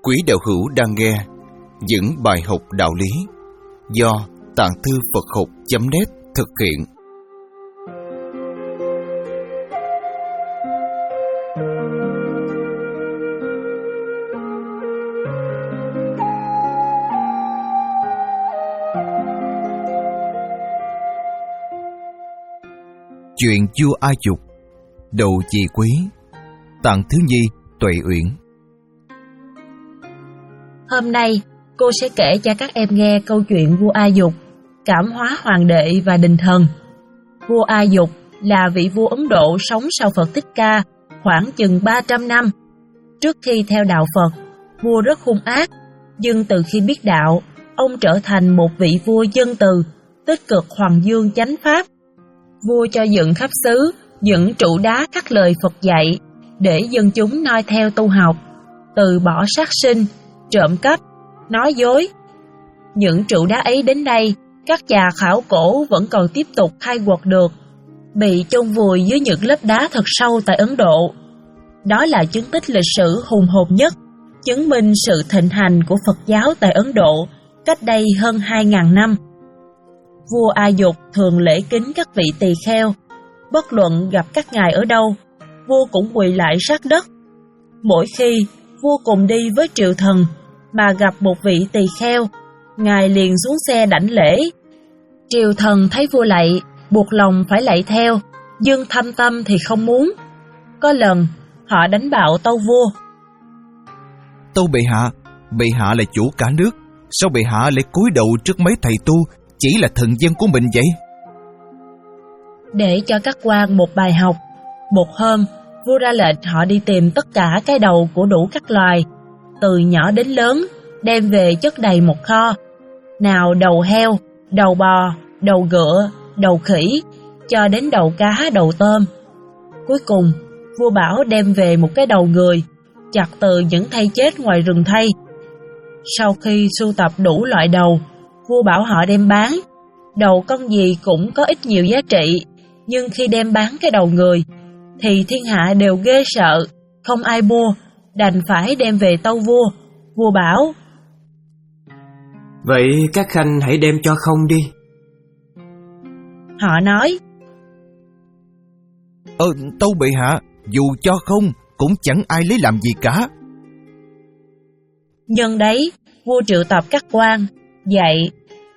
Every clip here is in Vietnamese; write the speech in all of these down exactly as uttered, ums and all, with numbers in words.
Quý đạo hữu đang nghe những bài học đạo lý do Tạng Thư Phật Học chấm net thực hiện. Chuyện vua A Dục, đầu trì quý, Tạng Thứ Nhi, Tuệ Uyển. Hôm nay, cô sẽ kể cho các em nghe câu chuyện vua A Dục, cảm hóa hoàng đệ và đình thần. Vua A Dục là vị vua Ấn Độ sống sau Phật Thích Ca khoảng chừng ba trăm năm. Trước khi theo đạo Phật, vua rất hung ác, nhưng từ khi biết đạo, ông trở thành một vị vua dân từ, tích cực hoằng dương chánh pháp. Vua cho dựng khắp xứ những trụ đá khắc lời Phật dạy để dân chúng noi theo tu học, từ bỏ sát sinh, trộm cắp, nói dối. Những trụ đá ấy đến đây, các nhà khảo cổ vẫn còn tiếp tục khai quật được, bị chôn vùi dưới những lớp đá thật sâu tại Ấn Độ. Đó là chứng tích lịch sử hùng hồn nhất, chứng minh sự thịnh hành của Phật giáo tại Ấn Độ cách đây hơn hai nghìn năm. Vua A Dục thường lễ kính các vị tỳ kheo, bất luận gặp các ngài ở đâu, vua cũng quỳ lại sát đất. Mỗi khi vua cùng đi với triều thần mà gặp một vị tỳ kheo, ngài liền xuống xe đảnh lễ. Triều thần thấy vua lạy, buộc lòng phải lạy theo, nhưng thâm tâm thì không muốn. Có lần họ đánh bạo tâu vua: Tâu bệ hạ, bệ hạ là chủ cả nước, sao bệ hạ lại cúi đầu trước mấy thầy tu chỉ là thần dân của mình vậy? Để cho các quan một bài học, một hôm vua ra lệnh họ đi tìm tất cả cái đầu của đủ các loài, từ nhỏ đến lớn, đem về chất đầy một kho. Nào đầu heo, đầu bò, đầu ngựa, đầu khỉ, cho đến đầu cá, đầu tôm. Cuối cùng, vua bảo đem về một cái đầu người, chặt từ những thây chết ngoài rừng thây. Sau khi sưu tập đủ loại đầu, vua bảo họ đem bán. Đầu con gì cũng có ít nhiều giá trị, nhưng khi đem bán cái đầu người, thì thiên hạ đều ghê sợ, không ai mua, đành phải đem về tâu vua. Vua bảo: Vậy các khanh hãy đem cho không đi. Họ nói: Ờ, tâu bệ hạ, dù cho không, cũng chẳng ai lấy làm gì cả. Nhân đấy, vua triệu tập các quan, dạy: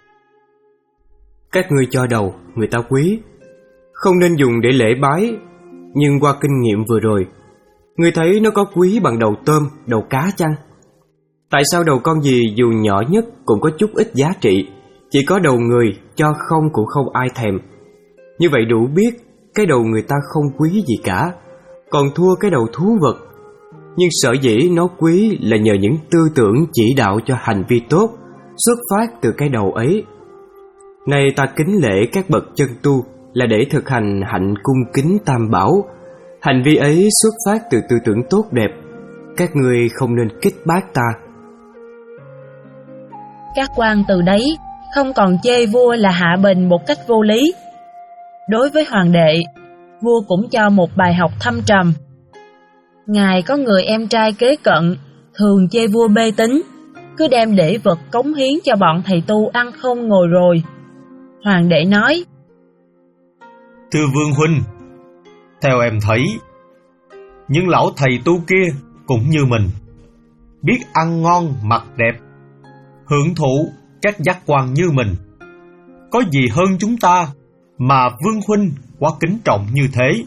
Các ngươi cho đầu, người ta quý, không nên dùng để lễ bái. Nhưng qua kinh nghiệm vừa rồi, ngươi thấy nó có quý bằng đầu tôm, đầu cá chăng? Tại sao đầu con gì dù nhỏ nhất cũng có chút ít giá trị, chỉ có đầu người cho không cũng không ai thèm? Như vậy đủ biết cái đầu người ta không quý gì cả, còn thua cái đầu thú vật. Nhưng sở dĩ nó quý là nhờ những tư tưởng chỉ đạo cho hành vi tốt xuất phát từ cái đầu ấy. Nay ta kính lễ các bậc chân tu là để thực hành hạnh cung kính tam bảo. Hành vi ấy xuất phát từ tư tưởng tốt đẹp, các ngươi không nên kích bác ta. Các quan từ đấy không còn chê vua là hạ bình một cách vô lý. Đối với hoàng đệ, vua cũng cho một bài học thâm trầm. Ngài có người em trai kế cận, thường chê vua mê tín, cứ đem để vật cống hiến cho bọn thầy tu ăn không ngồi rồi. Hoàng đệ nói: Thưa vương huynh, theo em thấy, những lão thầy tu kia cũng như mình, biết ăn ngon mặc đẹp, hưởng thụ các giác quan như mình. Có gì hơn chúng ta mà vương huynh quá kính trọng như thế?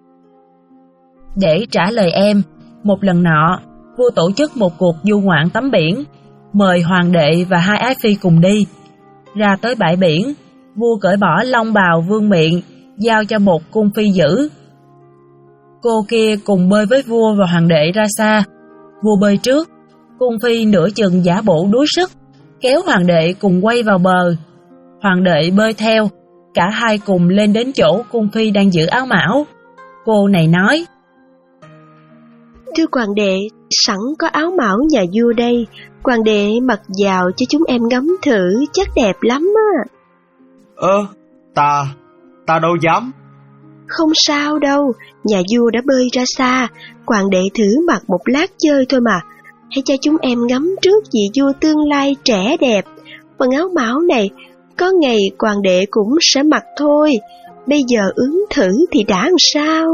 Để trả lời em, một lần nọ, vua tổ chức một cuộc du ngoạn tắm biển, mời hoàng đệ và hai ái phi cùng đi. Ra tới bãi biển, vua cởi bỏ long bào vương miện, giao cho một cung phi giữ. Cô kia cùng bơi với vua và hoàng đệ ra xa. Vua bơi trước, cung phi nửa chừng giả bộ đuối sức, kéo hoàng đệ cùng quay vào bờ. Hoàng đệ bơi theo, cả hai cùng lên đến chỗ cung phi đang giữ áo mão. Cô này nói: Thưa hoàng đệ, sẵn có áo mão nhà vua đây, hoàng đệ mặc vào cho chúng em ngắm thử, chắc đẹp lắm á. Ơ, ta, ta đâu dám. Không sao đâu, nhà vua đã bơi ra xa, hoàng đệ thử mặc một lát chơi thôi mà. hãy cho chúng em ngắm trước vị vua tương lai trẻ đẹp. Quần áo mão này, có ngày hoàng đệ cũng sẽ mặc thôi. Bây giờ ướm thử thì đã làm sao?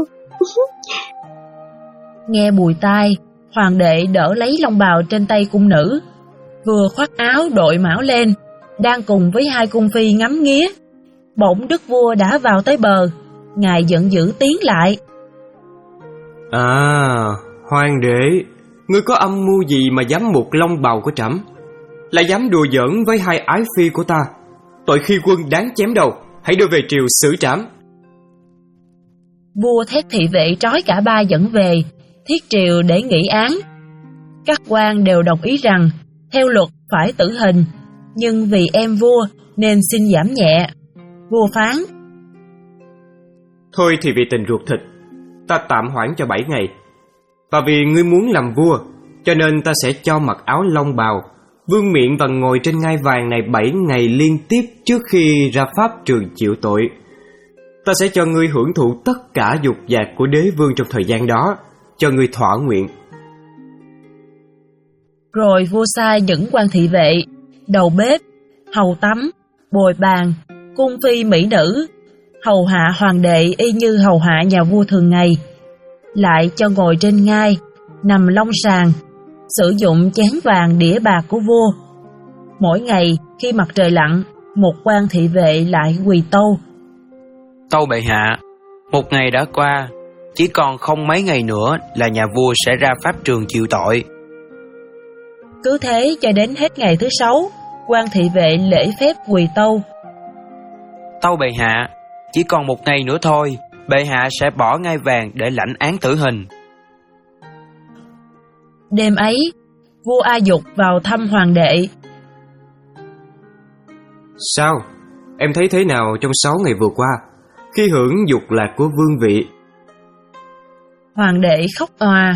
Nghe bùi tai, hoàng đệ đỡ lấy long bào trên tay cung nữ, vừa khoác áo đội mão lên, đang cùng với hai cung phi ngắm nghía. Bỗng đức vua đã vào tới bờ, ngài giận dữ tiến lại. À, hoàng đệ, ngươi có âm mưu gì mà dám một long bào của trẫm, lại dám đùa giỡn với hai ái phi của ta? Tội khi quân đáng chém đầu, hãy đưa về triều xử trảm. Vua thét thị vệ trói cả ba dẫn về thiết triều để nghị án. Các quan đều đồng ý rằng theo luật phải tử hình, nhưng vì em vua nên xin giảm nhẹ. Vua phán: Thôi thì vì tình ruột thịt, ta tạm hoãn cho bảy ngày. Và vì ngươi muốn làm vua, cho nên ta sẽ cho mặc áo long bào, vương miện và ngồi trên ngai vàng này bảy ngày liên tiếp trước khi ra pháp trường chịu tội. Ta sẽ cho ngươi hưởng thụ tất cả dục vạc của đế vương trong thời gian đó, cho ngươi thỏa nguyện. Rồi vua sai những quan thị vệ, đầu bếp, hầu tắm, bồi bàn, cung phi mỹ nữ hầu hạ hoàng đệ y như hầu hạ nhà vua thường ngày, lại cho ngồi trên ngai, nằm long sàng, sử dụng chén vàng đĩa bạc của vua. Mỗi ngày khi mặt trời lặn, một quan thị vệ lại quỳ tâu: Tâu bệ hạ, một ngày đã qua, chỉ còn không mấy ngày nữa là nhà vua sẽ ra pháp trường chịu tội. Cứ thế cho đến hết ngày thứ sáu, quan thị vệ lễ phép quỳ tâu: Tâu bệ hạ, chỉ còn một ngày nữa thôi, bệ hạ sẽ bỏ ngai vàng để lãnh án tử hình. Đêm ấy, vua A Dục vào thăm hoàng đệ. Sao? Em thấy thế nào trong sáu ngày vừa qua, khi hưởng dục lạc của vương vị? Hoàng đệ khóc òa: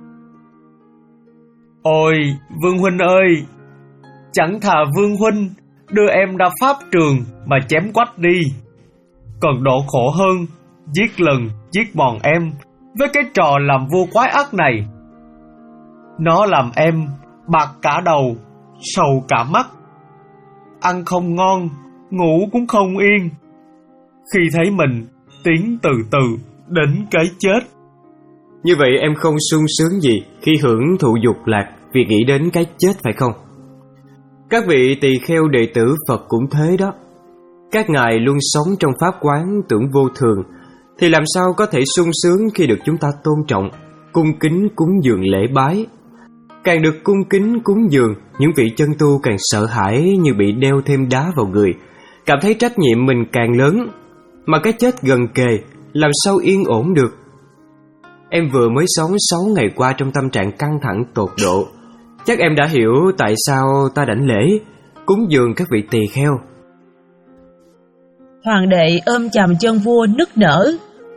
Ôi, Vương huynh ơi, chẳng thà Vương huynh đưa em ra pháp trường mà chém quách đi, còn độ khổ hơn giết lần giết mòn em với cái trò làm vua quái ác này. Nó làm em bạc cả đầu, sầu cả mắt, ăn không ngon, ngủ cũng không yên, khi thấy mình tiến từ từ đến cái chết. Như vậy em không sung sướng gì khi hưởng thụ dục lạc vì nghĩ đến cái chết phải không? Các vị tỳ kheo đệ tử Phật cũng thế đó. Các ngài luôn sống trong pháp quán tưởng vô thường, thì làm sao có thể sung sướng khi được chúng ta tôn trọng, cung kính cúng dường lễ bái. Càng được cung kính cúng dường, những vị chân tu càng sợ hãi như bị đeo thêm đá vào người, cảm thấy trách nhiệm mình càng lớn, mà cái chết gần kề, làm sao yên ổn được. Em vừa mới sống sáu ngày qua trong tâm trạng căng thẳng tột độ, chắc em đã hiểu tại sao ta đảnh lễ, cúng dường các vị tỳ kheo. Hoàng đệ ôm chầm chân vua nức nở: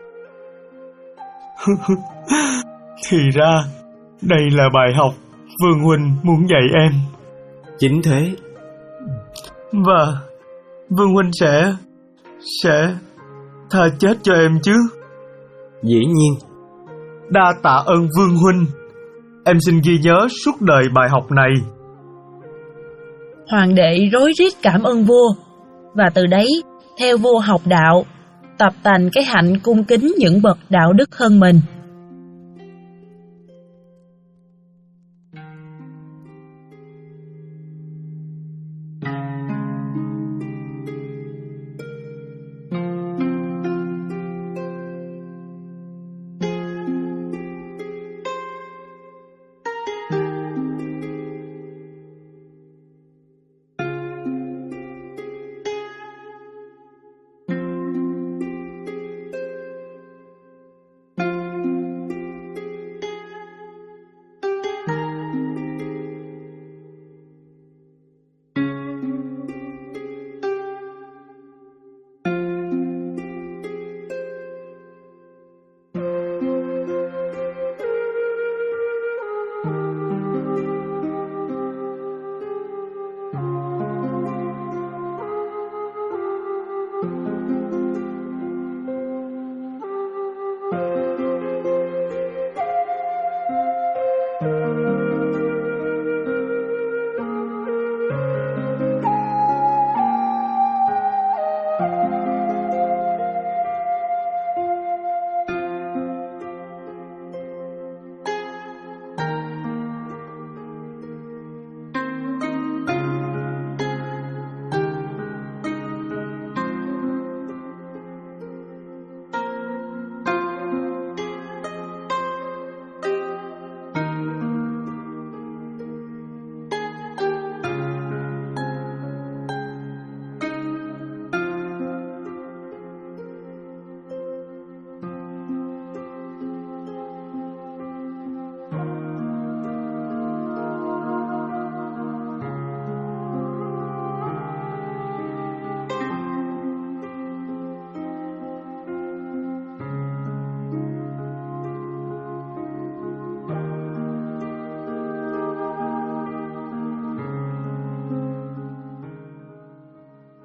Thì ra, đây là bài học Vương huynh muốn dạy em. Chính thế. Và Vương huynh sẽ Sẽ tha chết cho em chứ? Dĩ nhiên. Đa tạ ơn Vương huynh, em xin ghi nhớ suốt đời bài học này. Hoàng đệ rối rít cảm ơn vua, và từ đấy theo vua học đạo, tập tành cái hạnh cung kính những bậc đạo đức hơn mình.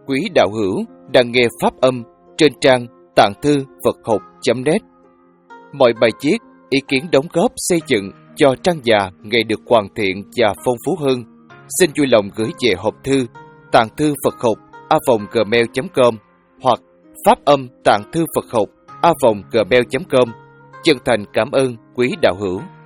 quý đạo hữu đang nghe pháp âm trên trang tạng thư Phật học chấm net. Mọi bài viết, ý kiến đóng góp xây dựng cho trang già ngày được hoàn thiện và phong phú hơn, xin vui lòng gửi về hộp thư tạng thư Phật học a vòng gmail chấm com hoặc pháp âm tạng thư Phật học a vòng gmail chấm com. Chân thành cảm ơn quý đạo hữu.